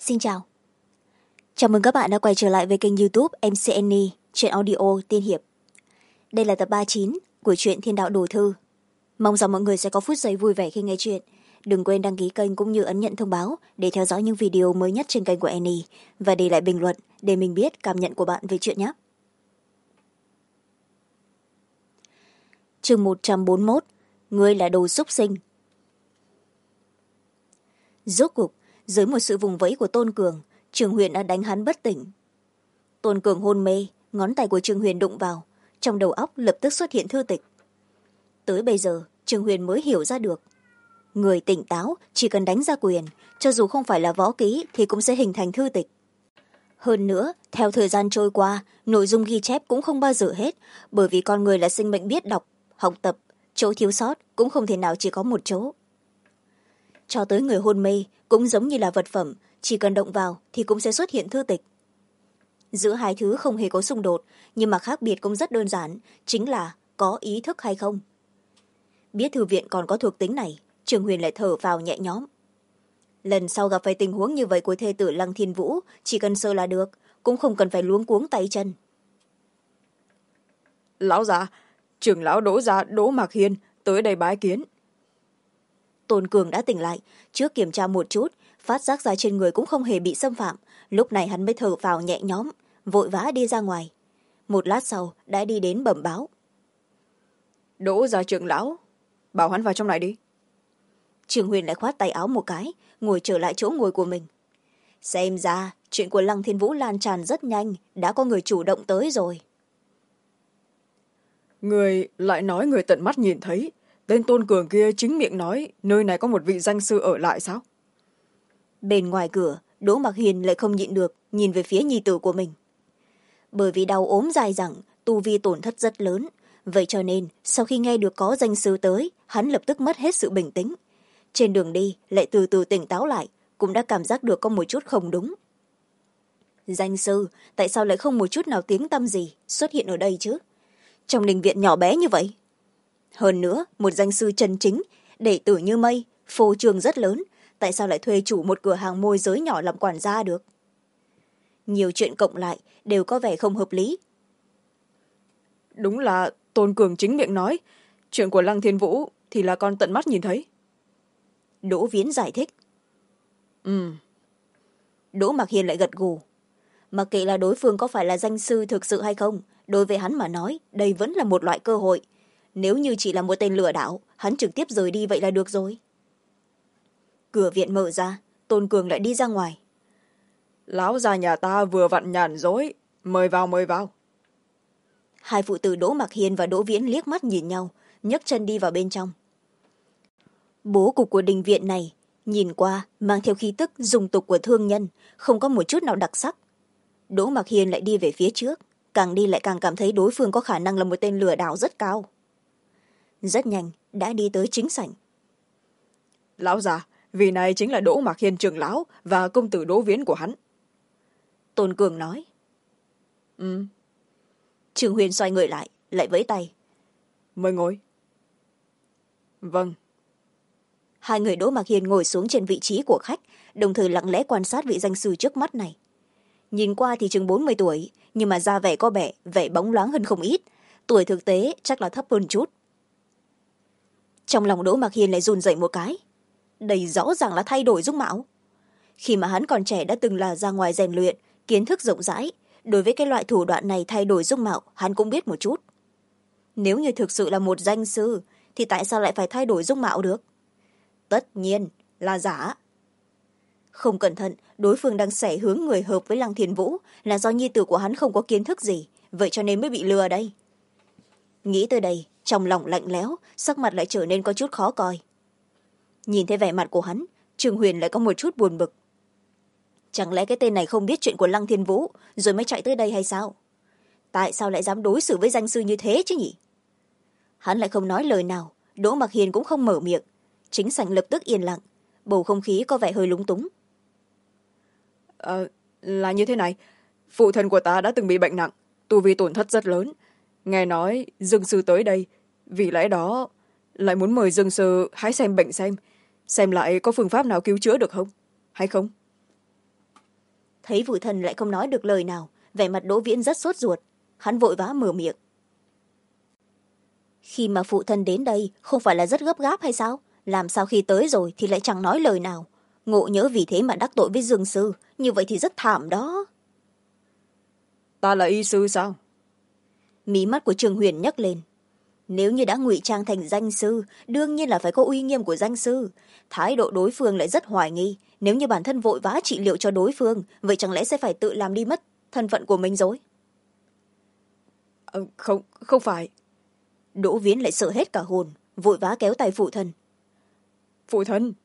Xin chào. Chào mừng các bạn đã quay trở lại với kênh YouTube MC Annie, truyện audio tiên hiệp. Đây là tập 39 của truyện Thiên Đạo Đồ Thư. Mong rằng mọi người sẽ có phút giây vui vẻ khi nghe chuyện. Đừng quên đăng ký kênh cũng như ấn nhận thông báo để theo dõi những video mới nhất trên kênh của Annie và để lại bình luận để mình biết cảm nhận của bạn về chuyện nhé. Chương 141. Ngươi là đồ súc sinh. Rốt cuộc, dưới một sự vùng vẫy của Tôn Cường, Trường Huyền đã đánh hắn bất tỉnh. Tôn Cường hôn mê, ngón tay của Trường Huyền đụng vào, trong đầu óc lập tức xuất hiện thư tịch. Tới bây giờ, Trường Huyền mới hiểu ra được. Người tỉnh táo chỉ cần đánh ra quyền, cho dù không phải là võ kỹ thì cũng sẽ hình thành thư tịch. Hơn nữa, theo thời gian trôi qua, nội dung ghi chép cũng không bao giờ hết, bởi vì con người là sinh mệnh biết đọc, học tập, chỗ thiếu sót cũng không thể nào chỉ có một chỗ. Cho tới người hôn mê cũng giống như là vật phẩm, chỉ cần động vào thì cũng sẽ xuất hiện thư tịch. Giữa hai thứ không hề có xung đột, nhưng mà khác biệt cũng rất đơn giản, chính là có ý thức hay không. Biết thư viện còn có thuộc tính này, Trường Huyền lại thở vào nhẹ nhõm. Lần sau gặp phải tình huống như vậy của thê tử Lăng Thiên Vũ, chỉ cần sơ là được, cũng không cần phải luống cuống tay chân. Lão già, trưởng lão Đỗ gia Đỗ Mạc Hiên tới đây bái kiến. Tôn Cường đã tỉnh lại, trước kiểm tra một chút, phát giác ra trên người cũng không hề bị xâm phạm, lúc này hắn mới thở vào nhẹ nhõm, vội vã đi ra ngoài. Một lát sau đã đi đến bẩm báo. Đỗ gia trưởng lão, bảo hắn vào trong này đi. Trường Huyền lại khoát tay áo một cái, ngồi trở lại chỗ ngồi của mình. Xem ra chuyện của Lăng Thiên Vũ lan tràn rất nhanh, đã có người chủ động tới rồi. Người lại nói người tận mắt nhìn thấy, tên Tôn Cường kia chính miệng nói nơi này có một vị danh sư ở lại sao? Bên ngoài cửa, Đỗ Mạc Hiền lại không nhịn được, nhìn về phía nhi tử của mình. Bởi vì đau ốm dài dẳng, tu vi tổn thất rất lớn, vậy cho nên sau khi nghe được có danh sư tới, hắn lập tức mất hết sự bình tĩnh. Trên đường đi lại từ từ tỉnh táo lại, cũng đã cảm giác được có một chút không đúng. Danh sư, tại sao lại không một chút nào tiếng tăm gì xuất hiện ở đây chứ? Trong đình viện nhỏ bé như vậy. Hơn nữa, một danh sư chân chính, đệ tử như mây, phô trương rất lớn, tại sao lại thuê chủ một cửa hàng môi giới nhỏ làm quản gia được? Nhiều chuyện cộng lại đều có vẻ không hợp lý. Đúng là Tôn Cường chính miệng nói, chuyện của Lăng Thiên Vũ thì là con tận mắt nhìn thấy. Đỗ Viễn giải thích. Đỗ Mạc Hiền lại gật gù. Mặc kệ là đối phương có phải là danh sư thực sự hay không, đối với hắn mà nói, đây vẫn là một loại cơ hội. Nếu như chỉ là một tên lừa đảo, hắn trực tiếp rời đi vậy là được rồi. Cửa viện mở ra, Tôn Cường lại đi ra ngoài. Lão già nhà ta vừa vặn nhàn rỗi, mời vào mời vào. Hai phụ tử Đỗ Mạc Hiên và Đỗ Viễn liếc mắt nhìn nhau, nhấc chân đi vào bên trong. Bố cục của đình viện này nhìn qua mang theo khí tức dùng tục của thương nhân, không có một chút nào đặc sắc. Đỗ Mạc Hiên lại đi về phía trước, càng đi lại càng cảm thấy đối phương có khả năng là một tên lừa đảo rất cao. Rất nhanh đã đi tới chính sảnh. Lão già, vị này chính là Đỗ Mạc Hiên trưởng lão và công tử Đỗ Viễn của hắn. Tôn Cường nói. Trường Huyền xoay người lại vẫy tay. Mời ngồi. Vâng. Hai người Đỗ Mạc Hiên ngồi xuống trên vị trí của khách, đồng thời lặng lẽ quan sát vị danh sư trước mắt này. Nhìn qua thì chừng 40 tuổi, nhưng mà da vẻ có vẻ bóng loáng hơn không ít, tuổi thực tế chắc là thấp hơn chút. Trong lòng Đỗ Mạc Hiên lại run rẩy một cái. Đây rõ ràng là thay đổi dung mạo. Khi mà hắn còn trẻ đã từng là ra ngoài rèn luyện, kiến thức rộng rãi, đối với cái loại thủ đoạn này thay đổi dung mạo hắn cũng biết một chút. Nếu như thực sự là một danh sư thì tại sao lại phải thay đổi dung mạo được? Tất nhiên là giả. Không cẩn thận, đối phương đang xẻ hướng người hợp với Lăng Thiên Vũ, là do nhi tử của hắn không có kiến thức gì, vậy cho nên mới bị lừa đây. Nghĩ tới đây, trong lòng lạnh lẽo, sắc mặt lại trở nên có chút khó coi. Nhìn thấy vẻ mặt của hắn, Trường Huyền lại có một chút buồn bực. Chẳng lẽ cái tên này không biết chuyện của Lăng Thiên Vũ rồi mới chạy tới đây hay sao? Tại sao lại dám đối xử với danh sư như thế chứ nhỉ? Hắn lại không nói lời nào, Đỗ Mạc Hiền cũng không mở miệng. Chính sảnh lập tức yên lặng, bầu không khí có vẻ hơi lúng túng. Là như thế này, phụ thân của ta đã từng bị bệnh nặng, tu vi tổn thất rất lớn. Nghe nói Dương sư tới đây, vì lẽ đó lại muốn mời Dương sư hãy xem bệnh xem lại có phương pháp nào cứu chữa được không, hay không? thấy phụ thân lại không nói được lời nào, vẻ mặt Đỗ Viễn rất sốt ruột. Hắn vội vã mở miệng. Khi mà phụ thân đến đây không phải là rất gấp gáp hay sao? Làm sao khi tới rồi thì lại chẳng nói lời nào? Ngộ nhỡ vì thế mà đắc tội với Dương sư, như vậy thì rất thảm đó. Ta là y sư sao? Mí mắt của Trương Huyền nhấc lên. Nếu như đã ngụy trang thành danh sư, đương nhiên là phải có uy nghiêm của danh sư. Thái độ đối phương lại rất hoài nghi. Nếu như bản thân vội vã trị liệu cho đối phương, vậy chẳng lẽ sẽ phải tự làm đi mất thân phận của mình rồi? Không phải. Đỗ Viễn lại sợ hết cả hồn, vội vã kéo tay phụ thân. Phụ thân.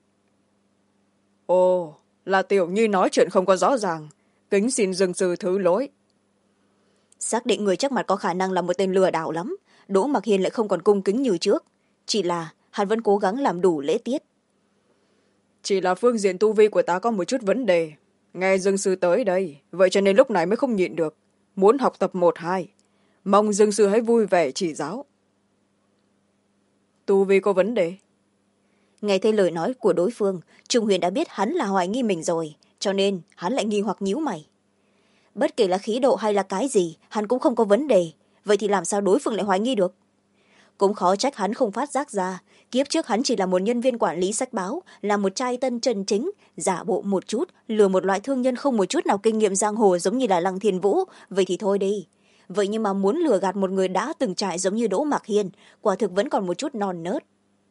Ồ, là Tiểu Nhi nói chuyện không có rõ ràng. Kính xin Dương sư thứ lỗi. Xác định người trước mặt có khả năng là một tên lừa đảo lắm, Đỗ Mặc Hiên lại không còn cung kính như trước. Chỉ là hắn vẫn cố gắng làm đủ lễ tiết. Chỉ là phương diện tu vi của ta có một chút vấn đề. Nghe Dương sư tới đây, vậy cho nên lúc này mới không nhịn được. Muốn học tập 1-2. Mong Dương sư hãy vui vẻ chỉ giáo. Tu vi có vấn đề. Nghe thấy lời nói của đối phương, Trung Huyền đã biết hắn là hoài nghi mình rồi, cho nên hắn lại nghi hoặc nhíu mày. Bất kể là khí độ hay là cái gì, hắn cũng không có vấn đề. Vậy thì làm sao đối phương lại hoài nghi được? Cũng khó trách hắn không phát giác ra. Kiếp trước hắn chỉ là một nhân viên quản lý sách báo, là một trai tân chân chính, giả bộ một chút, lừa một loại thương nhân không một chút nào kinh nghiệm giang hồ giống như là Lăng Thiên Vũ. Vậy thì thôi đi. Vậy nhưng mà muốn lừa gạt một người đã từng trải giống như Đỗ Mạc Hiên, quả thực vẫn còn một chút non nớt.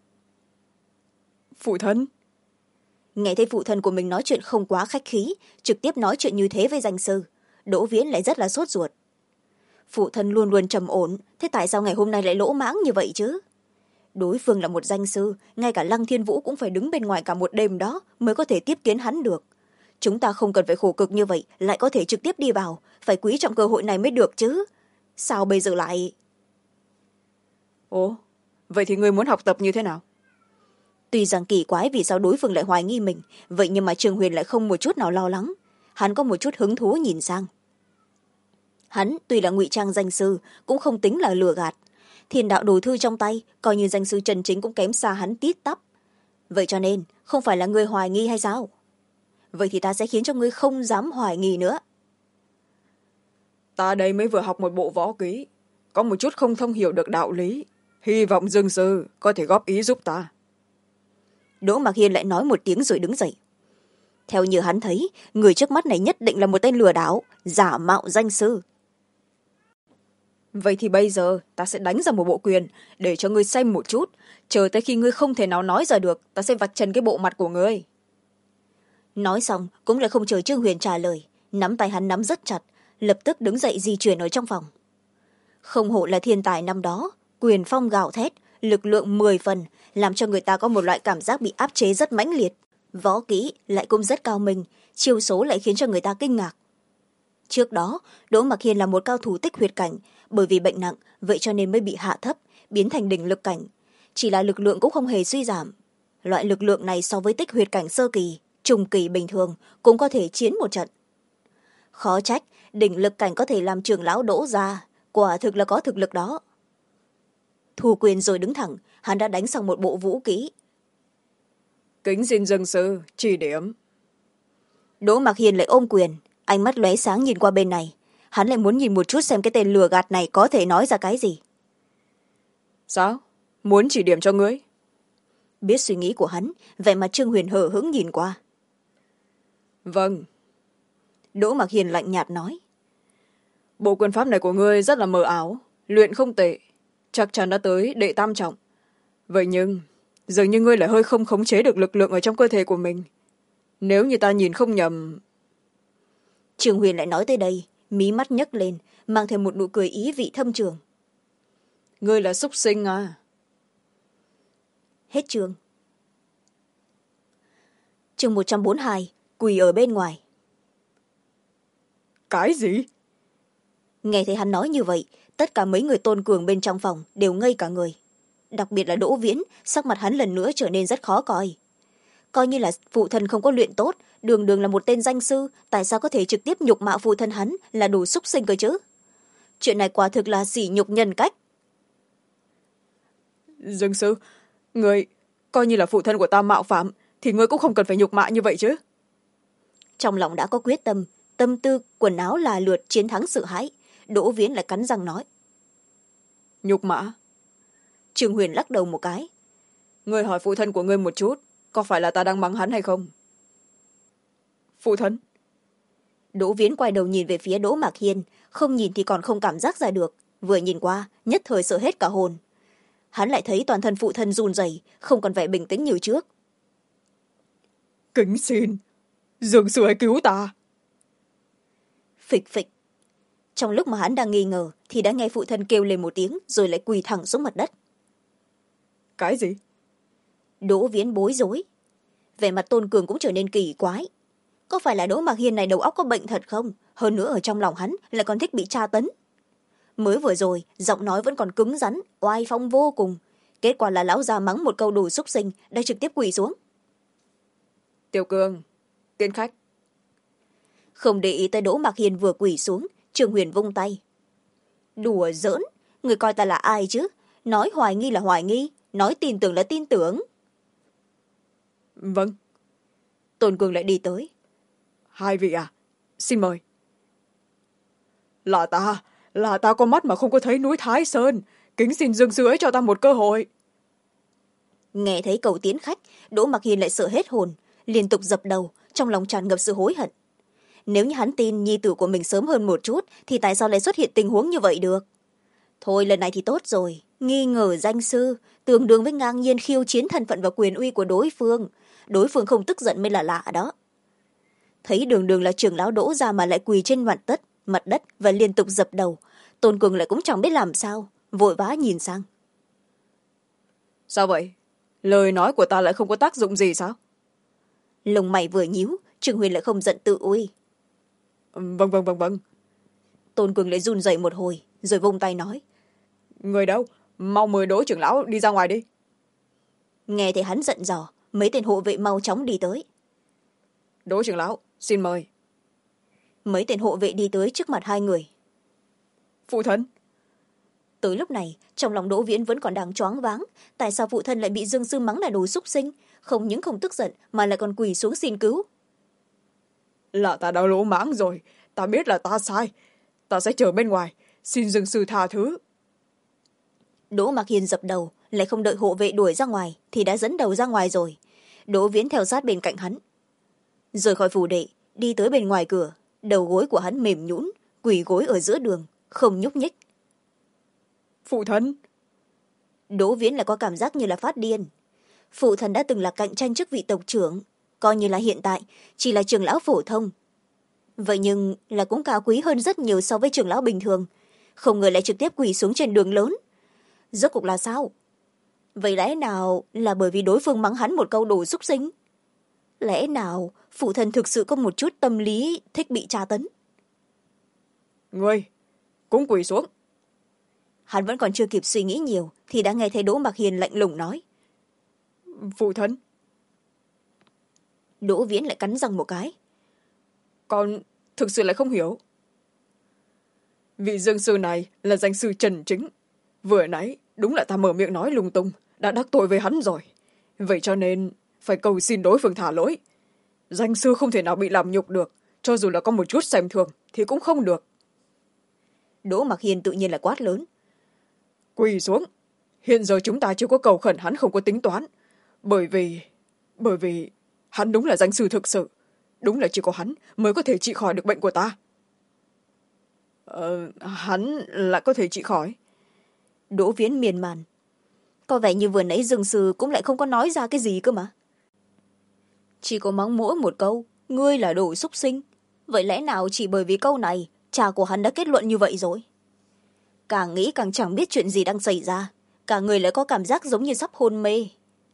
Phụ thân. Nghe thấy phụ thân của mình nói chuyện không quá khách khí, trực tiếp nói chuyện như thế với danh sư, Đỗ Viễn lại rất là sốt ruột. Phụ thân luôn luôn trầm ổn, thế tại sao ngày hôm nay lại lỗ mãng như vậy chứ? Đối phương là một danh sư, ngay cả Lăng Thiên Vũ cũng phải đứng bên ngoài cả một đêm đó mới có thể tiếp kiến hắn được. Chúng ta không cần phải khổ cực như vậy, lại có thể trực tiếp đi vào, phải quý trọng cơ hội này mới được chứ. Sao bây giờ lại... Ồ, vậy thì ngươi muốn học tập như thế nào? Tuy rằng kỳ quái vì sao đối phương lại hoài nghi mình, vậy nhưng mà Trương Huyền lại không một chút nào lo lắng. Hắn có một chút hứng thú nhìn sang. Hắn tuy là ngụy trang danh sư, cũng không tính là lừa gạt. Thiên đạo đồ thư trong tay, coi như danh sư chân chính cũng kém xa hắn tít tắp. Vậy cho nên, không phải là ngươi hoài nghi hay sao? Vậy thì ta sẽ khiến cho ngươi không dám hoài nghi nữa. Ta đây mới vừa học một bộ võ kỹ, có một chút không thông hiểu được đạo lý. Hy vọng Dương sư có thể góp ý giúp ta. Đỗ Mạc Hiên lại nói một tiếng rồi đứng dậy. Theo như hắn thấy, người trước mắt này nhất định là một tên lừa đảo, giả mạo danh sư. Vậy thì bây giờ ta sẽ đánh ra một bộ quyền để cho ngươi xem một chút. Chờ tới khi ngươi không thể nào nói ra được, ta sẽ vạch trần cái bộ mặt của ngươi. Nói xong cũng lại không chờ Trương Huyền trả lời, nắm tay hắn nắm rất chặt, lập tức đứng dậy di chuyển ở trong phòng. Không hổ là thiên tài năm đó, quyền phong gào thét, lực lượng 10 phần, làm cho người ta có một loại cảm giác bị áp chế rất mãnh liệt. Võ kỹ lại cũng rất cao minh, chiêu số lại khiến cho người ta kinh ngạc. Trước đó, Đỗ Mặc Hiên là một cao thủ tích huyệt cảnh, bởi vì bệnh nặng, vậy cho nên mới bị hạ thấp, biến thành đỉnh lực cảnh. Chỉ là lực lượng cũng không hề suy giảm. Loại lực lượng này so với tích huyệt cảnh sơ kỳ, trung kỳ bình thường, cũng có thể chiến một trận. Khó trách, đỉnh lực cảnh có thể làm trưởng lão Đỗ ra, quả thực là có thực lực đó. Thu quyền rồi đứng thẳng, hắn đã đánh xong một bộ vũ kỹ. Kính xin Dương sư chỉ điểm. Đỗ Mạc Hiên lại ôm quyền, ánh mắt lóe sáng nhìn qua bên này. Hắn lại muốn nhìn một chút xem cái tên lừa gạt này có thể nói ra cái gì. Sao? Muốn chỉ điểm cho ngươi? Biết suy nghĩ của hắn, vẻ mặt Trương Huyền hờ hững nhìn qua. Vâng. Đỗ Mạc Hiên lạnh nhạt nói. Bộ quyền pháp này của ngươi rất là mờ ảo, luyện không tệ, chắc chắn đã tới đệ tam trọng. Vậy nhưng dường như ngươi lại hơi không khống chế được lực lượng ở trong cơ thể của mình. Nếu như ta nhìn không nhầm... Trương Huyền lại nói tới đây, mí mắt nhấc lên, mang thêm một nụ cười ý vị thâm trường. Ngươi là súc sinh à? Hết chương. Chương 142, quỳ ở bên ngoài. Cái gì? Nghe thấy hắn nói như vậy, tất cả mấy người tôn cường bên trong phòng đều ngây cả người. Đặc biệt là Đỗ Viễn, sắc mặt hắn lần nữa trở nên rất khó coi. Coi như là phụ thân không có luyện tốt, đường đường là một tên danh sư, tại sao có thể trực tiếp nhục mạ phụ thân hắn là đủ súc sinh cơ chứ? Chuyện này quả thực là sỉ nhục nhân cách. Dương sư, người coi như là phụ thân của ta mạo phạm, thì ngươi cũng không cần phải nhục mạ như vậy chứ. Trong lòng đã có quyết tâm, tâm tư quần áo là lượt chiến thắng sợ hãi. Đỗ Viễn lại cắn răng nói. Nhục mã. Trương Huyền lắc đầu một cái. Ngươi hỏi phụ thân của ngươi một chút, có phải là ta đang mắng hắn hay không? Phụ thân. Đỗ Viễn quay đầu nhìn về phía Đỗ Mạc Hiên, không nhìn thì còn không cảm giác ra được, vừa nhìn qua nhất thời sợ hết cả hồn. Hắn lại thấy toàn thân phụ thân run rẩy, không còn vẻ bình tĩnh như trước. Kính xin Dương sư hãy cứu ta. Phịch phịch. Trong lúc mà hắn đang nghi ngờ thì đã nghe phụ thân kêu lên một tiếng rồi lại quỳ thẳng xuống mặt đất. Cái gì? Đỗ Viễn bối rối. Vẻ mặt Tôn Cường cũng trở nên kỳ quái. Có phải là Đỗ Mạc Hiên này đầu óc có bệnh thật không? Hơn nữa ở trong lòng hắn lại còn thích bị tra tấn. Mới vừa rồi giọng nói vẫn còn cứng rắn, oai phong vô cùng. Kết quả là lão già mắng một câu đồ xúc sinh đã trực tiếp quỳ xuống. Tiểu Cường, tiễn khách. Không để ý tới Đỗ Mạc Hiên vừa quỳ xuống, Trương Huyền vung tay. Đùa giỡn, người coi ta là ai chứ? Nói hoài nghi là hoài nghi, nói tin tưởng là tin tưởng. Vâng. Tôn Cường lại đi tới. Hai vị à, xin mời. Là ta có mắt mà không có thấy núi Thái Sơn, kính xin Dương sư ấy cho ta một cơ hội. Nghe thấy cầu tiến khách, Đỗ Mạc Hiên lại sợ hết hồn, liên tục dập đầu, trong lòng tràn ngập sự hối hận. Nếu như hắn tin nhi tử của mình sớm hơn một chút thì tại sao lại xuất hiện tình huống như vậy được? Thôi lần này thì tốt rồi, nghi ngờ danh sư tương đương với ngang nhiên khiêu chiến thân phận và quyền uy của đối phương không tức giận mới là lạ đó. Thấy đường đường là trưởng lão Đỗ ra mà lại quỳ trên mặt đất và liên tục dập đầu, Tôn Cường lại cũng chẳng biết làm sao, vội vã nhìn sang. Sao vậy? Lời nói của ta lại không có tác dụng gì sao? Lông mày vừa nhíu, Trương Huyền lại không giận tự uy. Vâng. Tôn Cường lại run rẩy một hồi rồi vung tay nói. Người đâu? Mau mời Đỗ trưởng lão đi ra ngoài đi. Nghe thấy hắn giận dò, mấy tên hộ vệ mau chóng đi tới. Đỗ trưởng lão, xin mời. Mấy tên hộ vệ đi tới trước mặt hai người. Phụ thân. Tới lúc này trong lòng Đỗ Viễn vẫn còn đang choáng váng. Tại sao phụ thân lại bị Dương sư mắng là đồ xúc sinh? Không những không tức giận mà lại còn quỳ xuống xin cứu. Là ta đã lỗ mãng rồi, ta biết là ta sai, ta sẽ chờ bên ngoài, xin Dương sư tha thứ. Đỗ Mạc Hiên dập đầu, lại không đợi hộ vệ đuổi ra ngoài thì đã dẫn đầu ra ngoài rồi. Đỗ Viễn theo sát bên cạnh hắn. Rời khỏi phủ đệ, đi tới bên ngoài cửa, đầu gối của hắn mềm nhũn, quỳ gối ở giữa đường, không nhúc nhích. Phụ thân. Đỗ Viễn lại có cảm giác như là phát điên. Phụ thân đã từng là cạnh tranh chức vị tộc trưởng, coi như là hiện tại chỉ là trưởng lão phổ thông. Vậy nhưng là cũng cao quý hơn rất nhiều so với trưởng lão bình thường, không ngờ lại trực tiếp quỳ xuống trên đường lớn. Rốt cuộc là sao? Vậy lẽ nào là bởi vì đối phương mắng hắn một câu đồ xúc sinh? Lẽ nào phụ thân thực sự có một chút tâm lý thích bị tra tấn? Ngươi cũng quỳ xuống. Hắn vẫn còn chưa kịp suy nghĩ nhiều thì đã nghe thấy Đỗ Mạc Hiền lạnh lùng nói. Phụ thân. Đỗ Viễn lại cắn răng một cái. Con thực sự lại không hiểu. Vị Dương sư này là danh sư Trần Chính. Vừa nãy đúng là ta mở miệng nói lung tung, đã đắc tội với hắn rồi. Vậy cho nên phải cầu xin đối phương thả lỗi. Danh sư không thể nào bị làm nhục được, cho dù là có một chút xem thường thì cũng không được. Đỗ Mạc Hiền tự nhiên là quát lớn. Quỳ xuống. Hiện giờ chúng ta chưa có cầu khẩn hắn không có tính toán. Bởi vì hắn đúng là danh sư thực sự. Đúng là chỉ có hắn mới có thể trị khỏi được bệnh của ta. Hắn lại có thể trị khỏi. Đỗ Viễn miên man. Có vẻ như vừa nãy Dương sư cũng lại không có nói ra cái gì cơ mà. Chỉ có mắng mỗi một câu, ngươi là đồ xúc sinh. Vậy lẽ nào chỉ bởi vì câu này cha của hắn đã kết luận như vậy rồi? Càng nghĩ càng chẳng biết chuyện gì đang xảy ra, cả người lại có cảm giác giống như sắp hôn mê.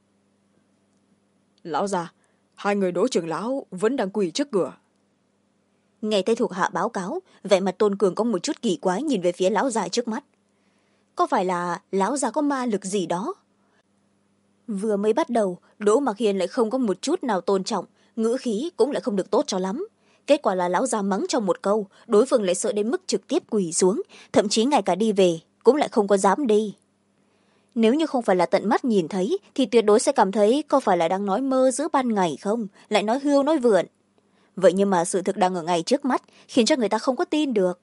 Lão già, hai người Đỗ trưởng lão vẫn đang quỳ trước cửa. Nghe thấy thuộc hạ báo cáo, vẻ mặt Tôn Cường có một chút kỳ quái nhìn về phía lão già trước mắt. Có phải là lão già có ma lực gì đó? Vừa mới bắt đầu, Đỗ Mạc Hiền lại không có một chút nào tôn trọng, ngữ khí cũng lại không được tốt cho lắm. Kết quả là lão già mắng trong một câu, đối phương lại sợ đến mức trực tiếp quỳ xuống, thậm chí ngay cả đi về cũng lại không có dám đi. Nếu như không phải là tận mắt nhìn thấy thì tuyệt đối sẽ cảm thấy có phải là đang nói mơ giữa ban ngày không, lại nói hưu nói vượn. vậy nhưng mà sự thực đang ở ngay trước mắt khiến cho người ta không có tin được.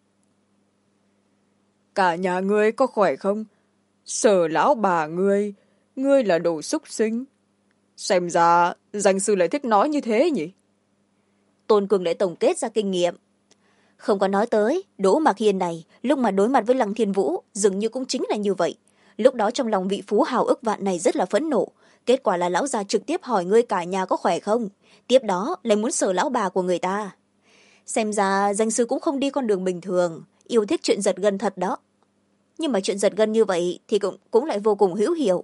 Cả nhà ngươi có khỏe không? Sở lão bà ngươi là đồ súc sinh. Xem ra danh sư lại thích nói như thế nhỉ? Tôn Cường lại tổng kết ra kinh nghiệm. Không có nói tới, Đỗ Mạc Hiên này lúc mà đối mặt với Lăng Thiên Vũ dường như cũng chính là như vậy. Lúc đó trong lòng vị phú hào ức vạn này rất là phẫn nộ. Kết quả là lão già trực tiếp hỏi ngươi cả nhà có khỏe không, tiếp đó lại muốn sờ lão bà của người ta. Xem ra danh sư cũng không đi con đường bình thường, yêu thích chuyện giật gân thật đó. Nhưng mà chuyện giật gân như vậy thì cũng lại vô cùng hữu hiệu.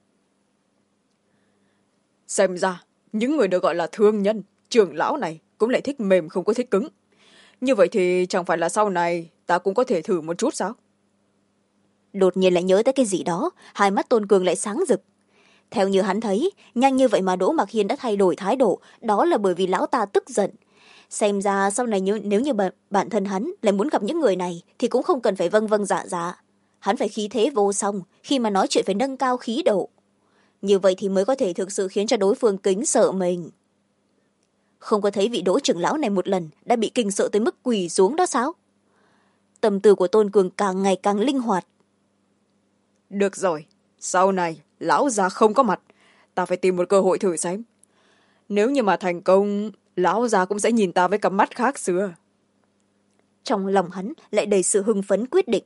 Xem ra những người được gọi là thương nhân, trưởng lão này cũng lại thích mềm không có thích cứng. Như vậy thì chẳng phải là sau này ta cũng có thể thử một chút sao? Đột nhiên lại nhớ tới cái gì đó, hai mắt Tôn Cường lại sáng rực. Theo như hắn thấy, nhanh như vậy mà Đỗ Mạc Hiên đã thay đổi thái độ, đó là bởi vì lão ta tức giận. Xem ra sau này nếu như bản thân hắn lại muốn gặp những người này thì cũng không cần phải vâng vâng dạ dạ. Hắn phải khí thế vô song, khi mà nói chuyện phải nâng cao khí độ. Như vậy thì mới có thể thực sự khiến cho đối phương kính sợ mình. Không có thấy vị Đỗ trưởng lão này một lần đã bị kinh sợ tới mức quỳ xuống đó sao? Tâm tư của Tôn Cường càng ngày càng linh hoạt. Được rồi, sau này lão già không có mặt, ta phải tìm một cơ hội thử xem. Nếu như mà thành công, lão già cũng sẽ nhìn ta với cặp mắt khác xưa. Trong lòng hắn lại đầy sự hưng phấn quyết định.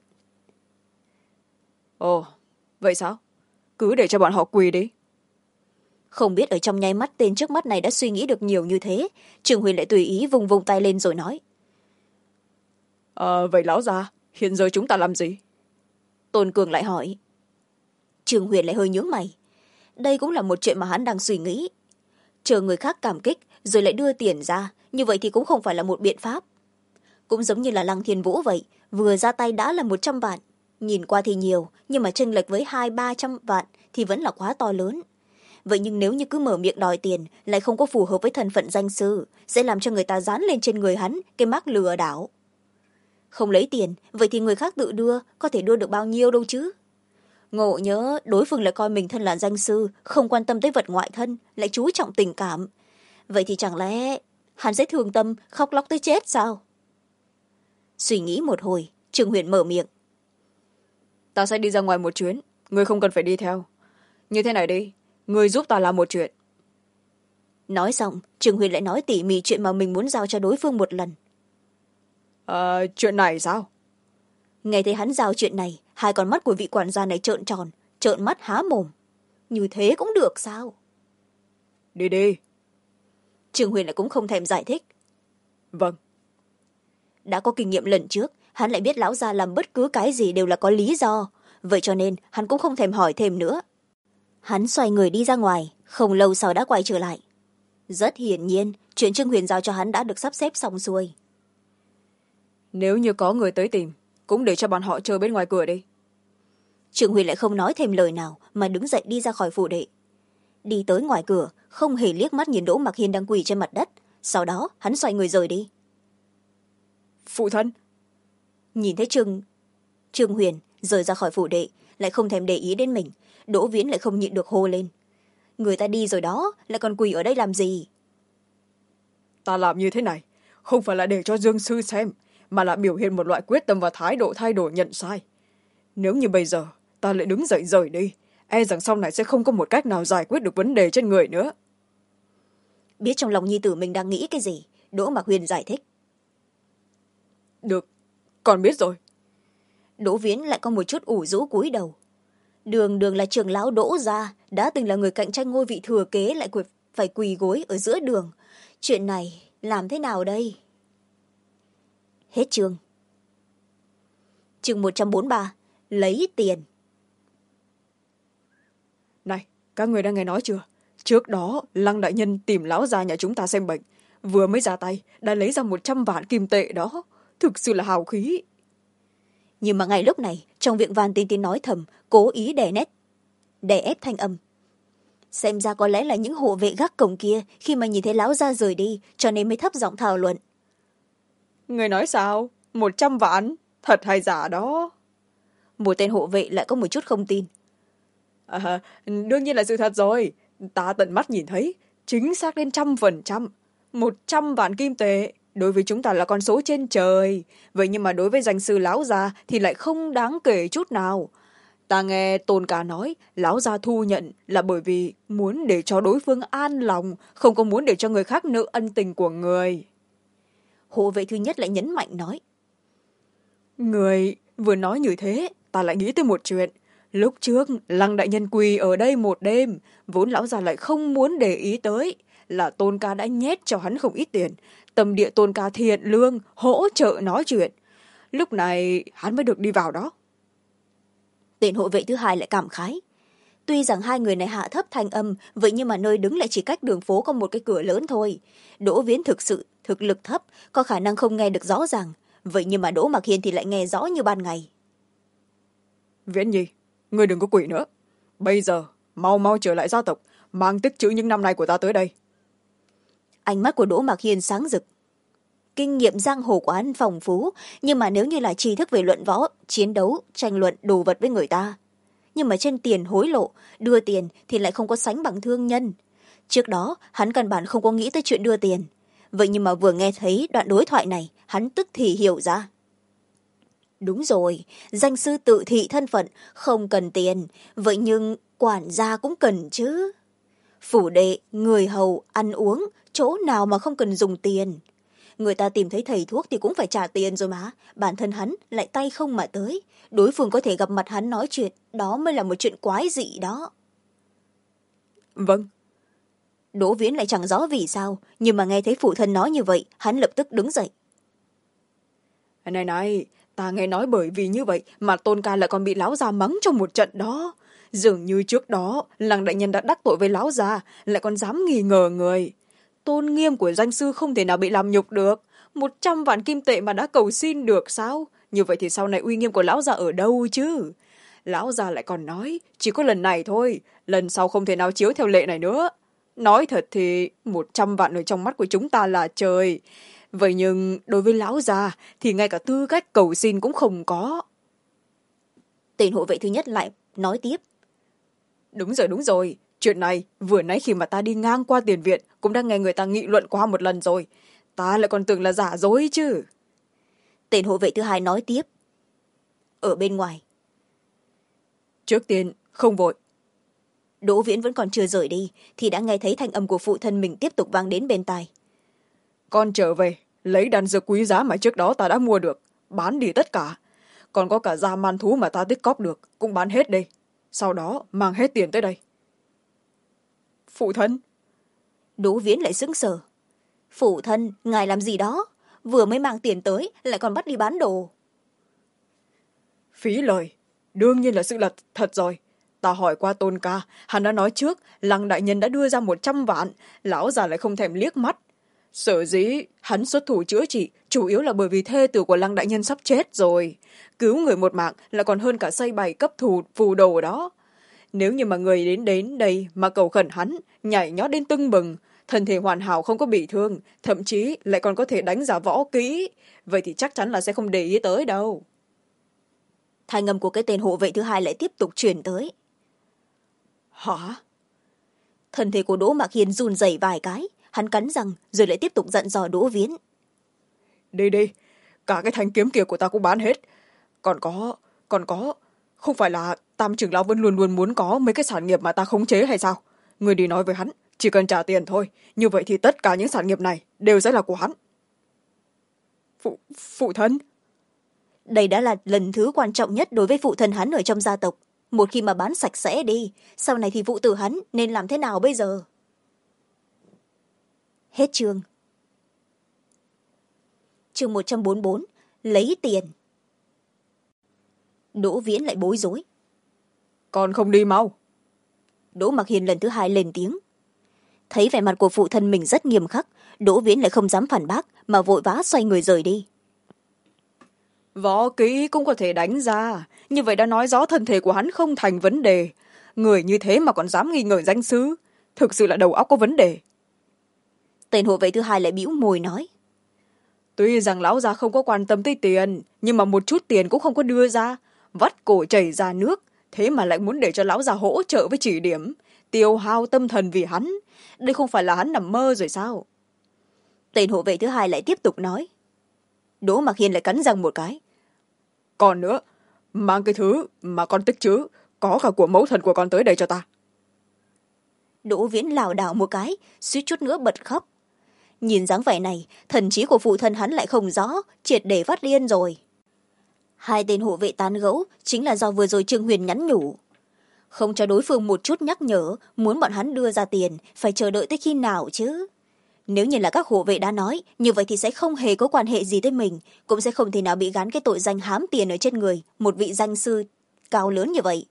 Ồ, vậy sao? Cứ để cho bọn họ quỳ đi. Không biết ở trong nháy mắt tên trước mắt này đã suy nghĩ được nhiều như thế, Trường Huyền lại tùy ý vùng vùng tay lên rồi nói. Vậy lão già, hiện giờ chúng ta làm gì? Tôn Cường lại hỏi. Trường Huyền lại hơi nhướng mày. Đây cũng là một chuyện mà hắn đang suy nghĩ. Chờ người khác cảm kích rồi lại đưa tiền ra, như vậy thì cũng không phải là một biện pháp. Cũng giống như là Lăng Thiên Vũ vậy, vừa ra tay đã là 100 vạn. Nhìn qua thì nhiều, nhưng mà chênh lệch với 200-300 vạn thì vẫn là quá to lớn. Vậy nhưng nếu như cứ mở miệng đòi tiền lại không có phù hợp với thân phận danh sư, sẽ làm cho người ta dán lên trên người hắn cái mác lừa đảo. Không lấy tiền, vậy thì người khác tự đưa, có thể đưa được bao nhiêu đâu chứ. Ngộ nhớ đối phương lại coi mình thân là danh sư, không quan tâm tới vật ngoại thân, lại chú trọng tình cảm. Vậy thì chẳng lẽ hắn sẽ thương tâm khóc lóc tới chết sao? Suy nghĩ một hồi, Trường Huyền mở miệng. Ta sẽ đi ra ngoài một chuyến, ngươi không cần phải đi theo. Như thế này đi, ngươi giúp ta làm một chuyện. Nói xong, Trường Huyền lại nói tỉ mỉ chuyện mà mình muốn giao cho đối phương một lần. Chuyện này sao? Nghe thấy hắn giao chuyện này, hai con mắt của vị quản gia này trợn tròn, trợn mắt há mồm. Như thế cũng được sao? Đi đi. Trường Huyền lại cũng không thèm giải thích. Vâng. Đã có kinh nghiệm lần trước, hắn lại biết lão gia làm bất cứ cái gì đều là có lý do. Vậy cho nên hắn cũng không thèm hỏi thêm nữa. Hắn xoay người đi ra ngoài, không lâu sau đã quay trở lại. Rất hiển nhiên, chuyện Trương Huyền giao cho hắn đã được sắp xếp xong xuôi. Nếu như có người tới tìm, cũng để cho bọn họ chờ bên ngoài cửa đi. Trương Huyền lại không nói thêm lời nào mà đứng dậy đi ra khỏi phủ đệ. Đi tới ngoài cửa, không hề liếc mắt nhìn Đỗ Mạc Hiên đang quỳ trên mặt đất. Sau đó hắn xoay người rời đi. Phụ thân. Nhìn thấy Trương Huyền rời ra khỏi phủ đệ, lại không thèm để ý đến mình, Đỗ Viễn lại không nhịn được hô lên. Người ta đi rồi đó, lại còn quỳ ở đây làm gì? Ta làm như thế này không phải là để cho Dương sư xem, mà là biểu hiện một loại quyết tâm và thái độ thay đổi nhận sai. Nếu như bây giờ ta lại đứng dậy rời đi, e rằng sau này sẽ không có một cách nào giải quyết được vấn đề trên người nữa. Biết trong lòng nhi tử mình đang nghĩ cái gì, Đỗ Mạc Huyền giải thích. Được, con biết rồi. Đỗ Viễn lại có một chút ủ rũ cúi đầu. Đường đường là trưởng lão Đỗ gia, đã từng là người cạnh tranh ngôi vị thừa kế, lại phải quỳ gối ở giữa đường. Chuyện này làm thế nào đây? Hết chương. Chương 143, lấy tiền. Này, các người đang nghe nói chưa? Trước đó Lăng đại nhân tìm lão gia nhà chúng ta xem bệnh, vừa mới ra tay đã lấy ra 100 vạn kim tệ đó, thực sự là hào khí. Nhưng mà ngay lúc này, trong viện Van Tiên Tiên nói thầm, cố ý đè ép thanh âm. Xem ra có lẽ là những hộ vệ gác cổng kia khi mà nhìn thấy lão gia rời đi, cho nên mới thấp giọng thảo luận. Người nói sao? 100 vạn? Thật hay giả đó? Một tên hộ vệ lại có một chút không tin. Đương nhiên là sự thật rồi. Ta tận mắt nhìn thấy, chính xác đến 100%. 100 vạn kim tệ đối với chúng ta là con số trên trời, vậy nhưng mà đối với danh sư lão già thì lại không đáng kể chút nào. Ta nghe Tôn Ca nói lão già thu nhận là bởi vì muốn để cho đối phương an lòng, không có muốn để cho người khác nợ ân tình của người. Hộ vệ thứ nhất lại nhấn mạnh nói. Người vừa nói như thế, ta lại nghĩ tới một chuyện. Lúc trước Lăng đại nhân quỳ ở đây một đêm, vốn lão già lại không muốn để ý tới, là Tôn Ca đã nhét cho hắn không ít tiền. Tâm địa Tôn Ca thiện lương, hỗ trợ nói chuyện. Lúc này hắn mới được đi vào đó. Tên hộ vệ thứ hai lại cảm khái. Tuy rằng hai người này hạ thấp thanh âm, vậy nhưng mà nơi đứng lại chỉ cách đường phố có một cái cửa lớn thôi. Đỗ Viễn thực lực thấp, có khả năng không nghe được rõ ràng. Vậy nhưng mà Đỗ Mạc Hiên thì lại nghe rõ như ban ngày. Viễn Nhi, ngươi đừng có quỷ nữa. Bây giờ mau mau trở lại gia tộc, mang tích trữ những năm nay của ta tới đây. Ánh mắt của Đỗ Mạc Hiên sáng rực. Kinh nghiệm giang hồ của hắn phong phú, nhưng mà nếu như là tri thức về luận võ, chiến đấu, tranh luận đồ vật với người ta, nhưng mà trên tiền hối lộ, đưa tiền thì lại không có sánh bằng thương nhân. Trước đó hắn căn bản không có nghĩ tới chuyện đưa tiền, vậy nhưng mà vừa nghe thấy đoạn đối thoại này, hắn tức thì hiểu ra. Đúng rồi, danh sư tự thị thân phận không cần tiền, vậy nhưng quản gia cũng cần chứ. Phủ đệ, người hầu, ăn uống, chỗ nào mà không cần dùng tiền. Người ta tìm thấy thầy thuốc thì cũng phải trả tiền rồi mà, bản thân hắn lại tay không mà tới. Đối phương có thể gặp mặt hắn nói chuyện, đó mới là một chuyện quái dị đó. Vâng. Đỗ Viễn lại chẳng rõ vì sao, nhưng mà nghe thấy phụ thân nói như vậy, hắn lập tức đứng dậy. Này, ta nghe nói bởi vì như vậy mà Tôn Ca lại còn bị lão già mắng trong một trận đó. Dường như trước đó Lăng đại nhân đã đắc tội với lão già, lại còn dám nghi ngờ người. Tôn nghiêm của danh sư không thể nào bị làm nhục được. 100 vạn kim tệ mà đã cầu xin được sao? Như vậy thì sau này uy nghiêm của lão già ở đâu chứ? Lão già lại còn nói chỉ có lần này thôi, lần sau không thể nào chiếu theo lệ này nữa. Nói thật thì 100 vạn ở trong mắt của chúng ta là trời. Vậy nhưng đối với lão già thì ngay cả tư cách cầu xin cũng không có. Tên hộ vệ thứ nhất lại nói tiếp. Đúng rồi. Chuyện này vừa nãy khi mà ta đi ngang qua tiền viện cũng đã nghe người ta nghị luận qua một lần rồi. Ta lại còn tưởng là giả dối chứ. Tên hộ vệ thứ hai nói tiếp. Ở bên ngoài. Trước tiên không vội. Đỗ Viễn vẫn còn chưa rời đi thì đã nghe thấy thanh âm của phụ thân mình tiếp tục vang đến bên tai. Con trở về lấy đan dược quý giá mà trước đó ta đã mua được, bán đi tất cả. Còn có cả da man thú mà ta tích cóp được cũng bán hết đây. Sau đó mang hết tiền tới đây. Phụ thân. Đỗ Viễn lại sững sờ. Phụ thân, ngài làm gì đó? Vừa mới mang tiền tới lại còn bắt đi bán đồ. Phí lời, đương nhiên là sự là thật rồi. Ta hỏi qua Tôn Ca, hắn đã nói trước Lăng đại nhân đã đưa ra 100 vạn, lão già lại không thèm liếc mắt. Sở dĩ hắn xuất thủ chữa trị chủ yếu là bởi vì thê tử của Lăng đại nhân sắp chết rồi. Cứu người một mạng là còn hơn cả xây bày cấp phù đồ đó. Nếu như mà người đến đây mà cầu khẩn hắn, nhảy nhót đến tưng bừng, thân thể hoàn hảo không có bị thương, thậm chí lại còn có thể đánh giá võ kỹ, vậy thì chắc chắn là sẽ không để ý tới đâu. Thanh âm của cái tên hộ vệ thứ hai lại tiếp tục truyền tới. Hả? Thân thể của Đỗ Mạc Hiên run rẩy vài cái, hắn cắn răng rồi lại tiếp tục dặn dò Đỗ Viễn. Đi, cả cái thanh kiếm kia của ta cũng bán hết. Còn có, không phải là Tam trưởng lão vẫn luôn luôn muốn có mấy cái sản nghiệp mà ta khống chế hay sao? Người đi nói với hắn, chỉ cần trả tiền thôi, như vậy thì tất cả những sản nghiệp này đều sẽ là của hắn. Phụ thân. Đây đã là lần thứ quan trọng nhất đối với phụ thân hắn ở trong gia tộc. Một khi mà bán sạch sẽ đi, sau này thì phụ tử hắn nên làm thế nào bây giờ? Hết chương. Chương 144, lấy tiền. Đỗ Viễn lại bối rối. Con không đi mau. Đỗ Mạc Hiền lần thứ hai lên tiếng. Thấy vẻ mặt của phụ thân mình rất nghiêm khắc, Đỗ Viễn lại không dám phản bác mà vội vã xoay người rời đi. Võ kỹ cũng có thể đánh ra, như vậy đã nói rõ thân thể của hắn không thành vấn đề. Người như thế mà còn dám nghi ngờ danh sư, thực sự là đầu óc có vấn đề. Tên hộ vệ thứ hai lại bĩu môi nói. Tuy rằng lão già không có quan tâm tới tiền, nhưng mà một chút tiền cũng không có đưa ra, vắt cổ chảy ra nước, thế mà lại muốn để cho lão già hỗ trợ với chỉ điểm, tiêu hao tâm thần vì hắn. Đây không phải là hắn nằm mơ rồi sao? Tên hộ vệ thứ hai lại tiếp tục nói. Đỗ Mặc Hiên lại cắn răng một cái. Còn nữa, mang cái thứ mà con tích trữ có cả của mẫu thần của con tới đây cho ta. Đỗ Viễn lảo đảo một cái, suýt chút nữa bật khóc. Nhìn dáng vẻ này, thần trí của phụ thân hắn lại không rõ, triệt để phát điên rồi. Hai tên hộ vệ tán gẫu chính là do vừa rồi Trương Huyền nhắn nhủ. Không cho đối phương một chút nhắc nhở, muốn bọn hắn đưa ra tiền, phải chờ đợi tới khi nào chứ. Nếu như là các hộ vệ đã nói, như vậy thì sẽ không hề có quan hệ gì tới mình, cũng sẽ không thể nào bị gán cái tội danh hám tiền ở trên người một vị danh sư cao lớn như vậy.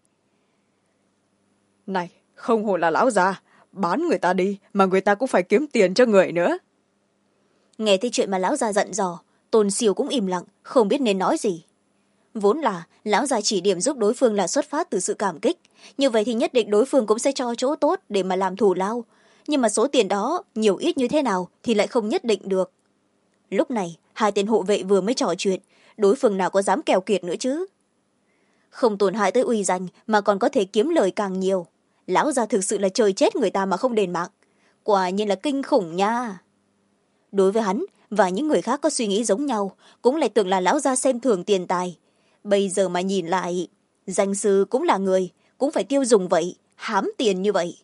Này, không hổ là lão già, bán người ta đi mà người ta cũng phải kiếm tiền cho người nữa. Nghe thấy chuyện mà lão già dặn dò, Tôn Siêu cũng im lặng, không biết nên nói gì. Vốn là lão già chỉ điểm giúp đối phương là xuất phát từ sự cảm kích, như vậy thì nhất định đối phương cũng sẽ cho chỗ tốt để mà làm thù lao, nhưng mà số tiền đó nhiều ít như thế nào thì lại không nhất định được. Lúc này hai tên hộ vệ vừa mới trò chuyện, đối phương nào có dám kèo kiệt nữa chứ. Không tổn hại tới uy danh mà còn có thể kiếm lời càng nhiều, lão già thực sự là trời chết người ta mà không đền mạng, quả nhiên là kinh khủng nha. Đối với hắn và những người khác có suy nghĩ giống nhau, cũng lại tưởng là lão già xem thường tiền tài. Bây giờ mà nhìn lại, danh sư cũng là người, cũng phải tiêu dùng vậy, hám tiền như vậy.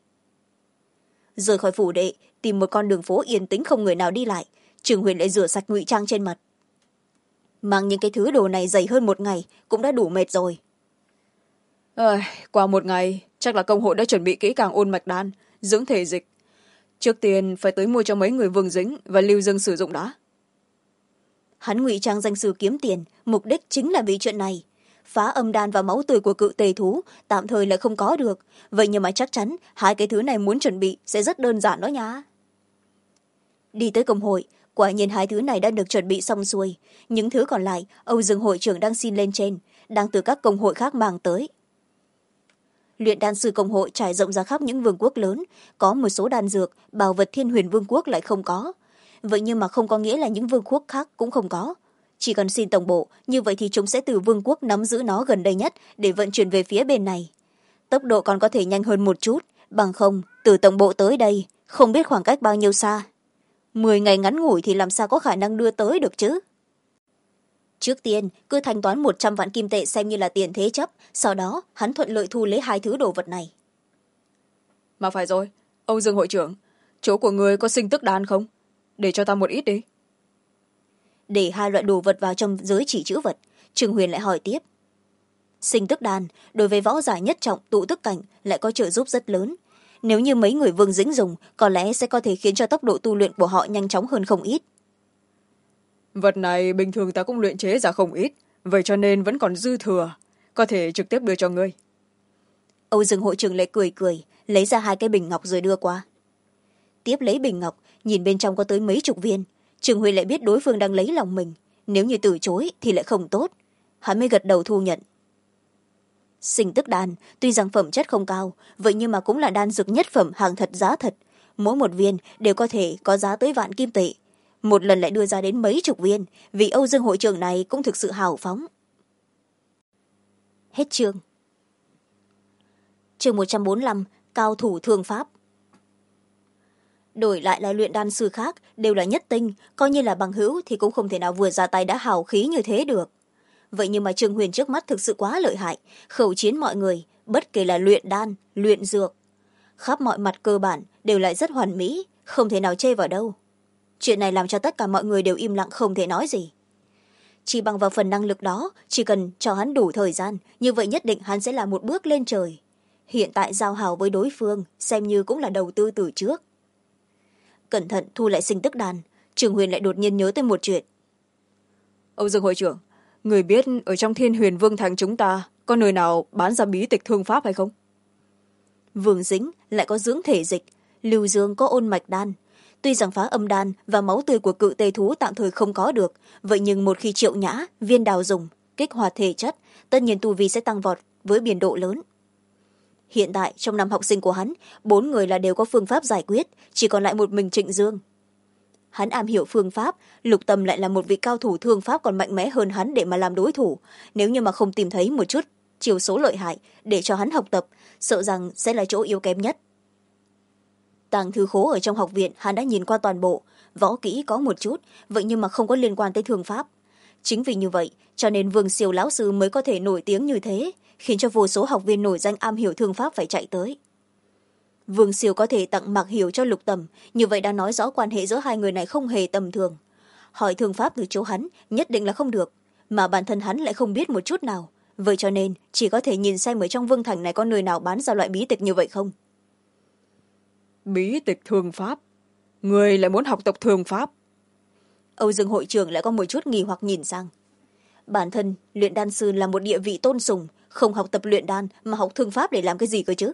Rời khỏi phủ đệ, tìm một con đường phố yên tĩnh không người nào đi lại, Trương Huyền lại rửa sạch ngụy trang trên mặt. Mang những cái thứ đồ này dày hơn một ngày cũng đã đủ mệt rồi. Qua một ngày, chắc là công hội đã chuẩn bị kỹ càng ôn mạch đan, dưỡng thể dịch. Trước tiên phải tới mua cho mấy người Vương Dính và Lưu Dương sử dụng đã. Hắn ngụy trang danh sư kiếm tiền, mục đích chính là vì chuyện này. Phá âm đan và máu tươi của cự tề thú tạm thời lại không có được, vậy nhưng mà chắc chắn hai cái thứ này muốn chuẩn bị sẽ rất đơn giản đó nha. Đi tới công hội, quả nhiên hai thứ này đã được chuẩn bị xong xuôi, những thứ còn lại Âu Dương hội trưởng đang xin lên trên, đang từ các công hội khác mang tới. Luyện đan sư công hội trải rộng ra khắp những vương quốc lớn, có một số đan dược bảo vật Thiên Huyền vương quốc lại không có, vậy nhưng mà không có nghĩa là những vương quốc khác cũng không có. Chỉ cần xin tổng bộ, như vậy thì chúng sẽ từ vương quốc nắm giữ nó gần đây nhất để vận chuyển về phía bên này. Tốc độ còn có thể nhanh hơn một chút, bằng không từ tổng bộ tới đây không biết khoảng cách bao nhiêu xa. 10 ngày ngắn ngủi thì làm sao có khả năng đưa tới được chứ. Trước tiên cứ thanh toán 100 vạn kim tệ xem như là tiền thế chấp, sau đó hắn thuận lợi thu lấy hai thứ đồ vật này. Mà phải rồi, Âu Dương hội trưởng, chỗ của người có sinh tức đan không? Để cho ta một ít đi. Để hai loại đồ vật vào trong giới chỉ chữ vật, Trương Huyền lại hỏi tiếp. Sinh tức đan đối với võ giả nhất trọng tụ tức cảnh lại có trợ giúp rất lớn. Nếu như mấy người Vương Dĩnh dùng, có lẽ sẽ có thể khiến cho tốc độ tu luyện của họ nhanh chóng hơn không ít. Vật này bình thường ta cũng luyện chế ra không ít, vậy cho nên vẫn còn dư thừa, có thể trực tiếp đưa cho ngươi. Âu Dương hội trưởng lại cười cười, lấy ra hai cái bình ngọc rồi đưa qua. Tiếp lấy bình ngọc, nhìn bên trong có tới mấy chục viên, Trương Huy lại biết đối phương đang lấy lòng mình, nếu như từ chối thì lại không tốt. Hắn mới gật đầu thu nhận. Sinh tức đan tuy rằng phẩm chất không cao, vậy nhưng mà cũng là đan dược nhất phẩm hàng thật giá thật, mỗi một viên đều có thể có giá tới vạn kim tệ, một lần lại đưa ra đến mấy chục viên, vì Âu Dương hội trưởng này cũng thực sự hào phóng. Hết chương. Chương 145, cao thủ thương pháp. Đổi lại là luyện đan sư khác đều là nhất tinh, coi như là bằng hữu thì cũng không thể nào vừa ra tay đã hào khí như thế được. Vậy nhưng mà Trương Huyền trước mắt thực sự quá lợi hại, khẩu chiến mọi người, bất kể là luyện đan, luyện dược, khắp mọi mặt cơ bản đều lại rất hoàn mỹ, không thể nào chê vào đâu. Chuyện này làm cho tất cả mọi người đều im lặng không thể nói gì. Chỉ bằng vào phần năng lực đó, chỉ cần cho hắn đủ thời gian, như vậy nhất định hắn sẽ là một bước lên trời. Hiện tại giao hảo với đối phương, xem như cũng là đầu tư từ trước. Cẩn thận thu lại sinh tức đàn, Trương Huyền lại đột nhiên nhớ tới một chuyện. Âu Dương hội trưởng, người biết ở trong Thiên Huyền Vương thành chúng ta có nơi nào bán ra bí tịch thương pháp hay không? Vương Dính lại có dưỡng thể dịch, Lưu Dương có ôn mạch đan. Tuy rằng phá âm đan và máu tươi của cự tê thú tạm thời không có được, vậy nhưng một khi Triệu Nhã, Viên Đào dùng, kích hoạt thể chất, tất nhiên tu vi sẽ tăng vọt với biên độ lớn. Hiện tại trong năm học sinh của hắn, 4 người là đều có phương pháp giải quyết, chỉ còn lại một mình Trịnh Dương. Hắn am hiểu phương pháp, Lục Tâm lại là một vị cao thủ thương pháp còn mạnh mẽ hơn hắn để mà làm đối thủ. Nếu như mà không tìm thấy một chút chiều số lợi hại để cho hắn học tập, sợ rằng sẽ là chỗ yếu kém nhất. Tàng thư khố ở trong học viện hắn đã nhìn qua toàn bộ, võ kỹ có một chút, vậy nhưng mà không có liên quan tới thương pháp. Chính vì như vậy cho nên Vương Siêu lão sư mới có thể nổi tiếng như thế, khiến cho vô số học viên nổi danh am hiểu thương pháp phải chạy tới. Vương Siêu có thể tặng Mạc Hiểu cho Lục Tầm, như vậy đã nói rõ quan hệ giữa hai người này không hề tầm thường. Hỏi thương pháp từ chỗ hắn nhất định là không được, mà bản thân hắn lại không biết một chút nào, vậy cho nên chỉ có thể nhìn xem ở trong Vương Thành này có nơi nào bán ra loại bí tịch như vậy không. Bí tịch thương pháp? Người lại muốn học tập thương pháp? Âu Dương hội trưởng lại có một chút nghi hoặc nhìn sang. Bản thân luyện đan sư là một địa vị tôn sùng, không học tập luyện đan mà học thương pháp để làm cái gì cơ chứ?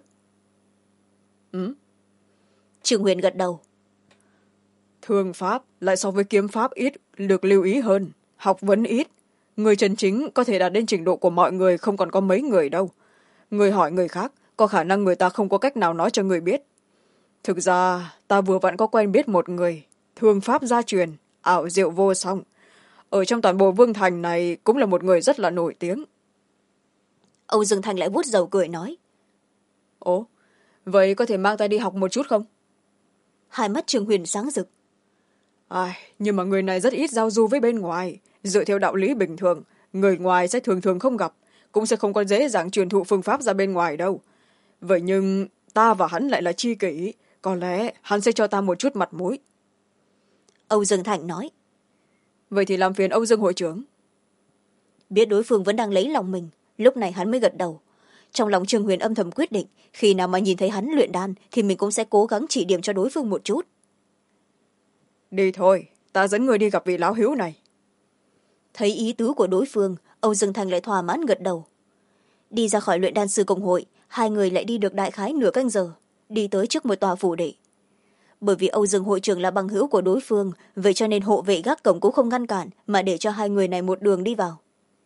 Trương Huyền gật đầu. Thương pháp lại so với kiếm pháp ít được lưu ý hơn, học vấn ít. Người chân chính có thể đạt đến trình độ của mọi người không còn có mấy người đâu. Người hỏi người khác, có khả năng người ta không có cách nào nói cho người biết. Thực ra ta vừa vặn có quen biết một người, thương pháp gia truyền, ảo diệu vô song. Ở trong toàn bộ Vương Thành này cũng là một người rất là nổi tiếng. Âu Dương Thành lại vuốt râu cười nói. Ồ, vậy có thể mang ta đi học một chút không? Hai mắt Trương Huyền sáng rực. Nhưng mà người này rất ít giao du với bên ngoài. Dựa theo đạo lý bình thường, người ngoài sẽ thường thường không gặp, cũng sẽ không có dễ dàng truyền thụ phương pháp ra bên ngoài đâu. Vậy nhưng ta và hắn lại là tri kỷ, có lẽ hắn sẽ cho ta một chút mặt mũi. Âu Dương Thành nói. Vậy thì làm phiền Âu Dương hội trưởng. Biết đối phương vẫn đang lấy lòng mình, lúc này hắn mới gật đầu. Trong lòng Trương Huyền âm thầm quyết định, khi nào mà nhìn thấy hắn luyện đan thì mình cũng sẽ cố gắng chỉ điểm cho đối phương một chút. Đi thôi, ta dẫn người đi gặp vị lão hiếu này. Thấy ý tứ của đối phương, Âu Dương Thành lại thỏa mãn gật đầu. Đi ra khỏi luyện đan sư công hội, hai người lại đi được đại khái nửa canh giờ, đi tới trước một tòa phủ đệ. Bởi vì Âu Dương hội trưởng là bằng hữu của đối phương, vậy cho nên hộ vệ gác cổng cũng không ngăn cản mà để cho hai người này một đường đi vào.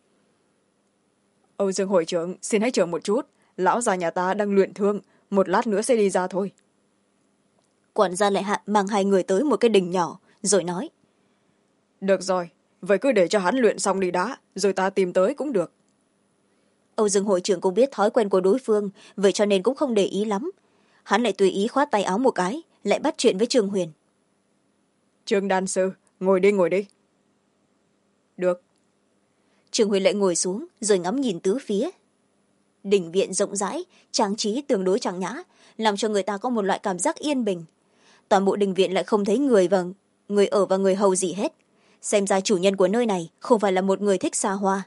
Âu Dương hội trưởng, xin hãy chờ một chút, lão già nhà ta đang luyện thương, một lát nữa sẽ đi ra thôi. Quản gia lại mang hai người tới một cái đình nhỏ rồi nói. Được rồi, vậy cứ để cho hắn luyện xong đi đã, rồi ta tìm tới cũng được. Âu Dương hội trưởng cũng biết thói quen của đối phương, vậy cho nên cũng không để ý lắm. Hắn lại tùy ý khoát tay áo một cái, lại bắt chuyện với Trương Huyền. Trương đan sư, ngồi đi ngồi đi. Được. Trương Huyền lại ngồi xuống rồi ngắm nhìn tứ phía. Đình viện rộng rãi, trang trí tương đối trang nhã, làm cho người ta có một loại cảm giác yên bình. Toàn bộ đình viện lại không thấy người ở và người hầu gì hết. Xem ra chủ nhân của nơi này không phải là một người thích xa hoa.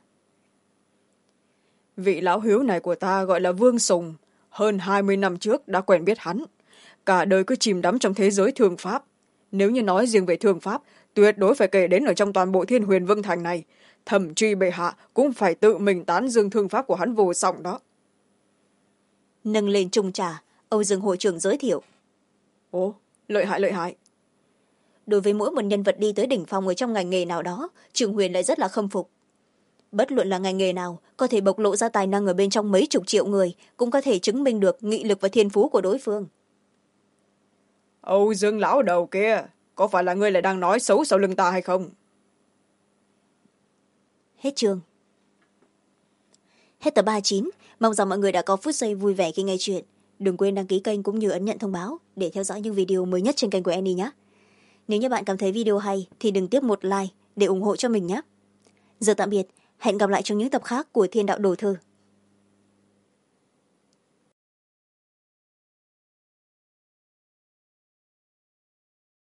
Vị lão hiếu này của ta gọi là Vương Sùng, hơn 20 năm trước đã quen biết hắn. Cả đời cứ chìm đắm trong thế giới thương pháp. Nếu như nói riêng về thương pháp, tuyệt đối phải kể đến ở trong toàn bộ Thiên Huyền Vương Thành này. Thẩm truy bệ hạ cũng phải tự mình tán dương thương pháp của hắn vô song đó. Nâng lên chung trà, Âu Dương hội trưởng giới thiệu. Ồ, lợi hại lợi hại. Đối với mỗi một nhân vật đi tới đỉnh phong ở trong ngành nghề nào đó, Trương Huyền lại rất là khâm phục. Bất luận là ngành nghề nào, có thể bộc lộ ra tài năng ở bên trong mấy chục triệu người, cũng có thể chứng minh được nghị lực và thiên phú của đối phương. Âu Dương lão đầu kia, có phải là ngươi lại đang nói xấu sau lưng ta hay không? Hết chương. Hết tập 39, mong rằng mọi người đã có phút giây vui vẻ khi nghe chuyện. Đừng quên đăng ký kênh cũng như ấn nhận thông báo để theo dõi những video mới nhất trên kênh của Annie nhé. Nếu như bạn cảm thấy video hay thì đừng tiếc một like để ủng hộ cho mình nhé. Giờ tạm biệt, hẹn gặp lại trong những tập khác của Thiên Đạo Đồ Thư.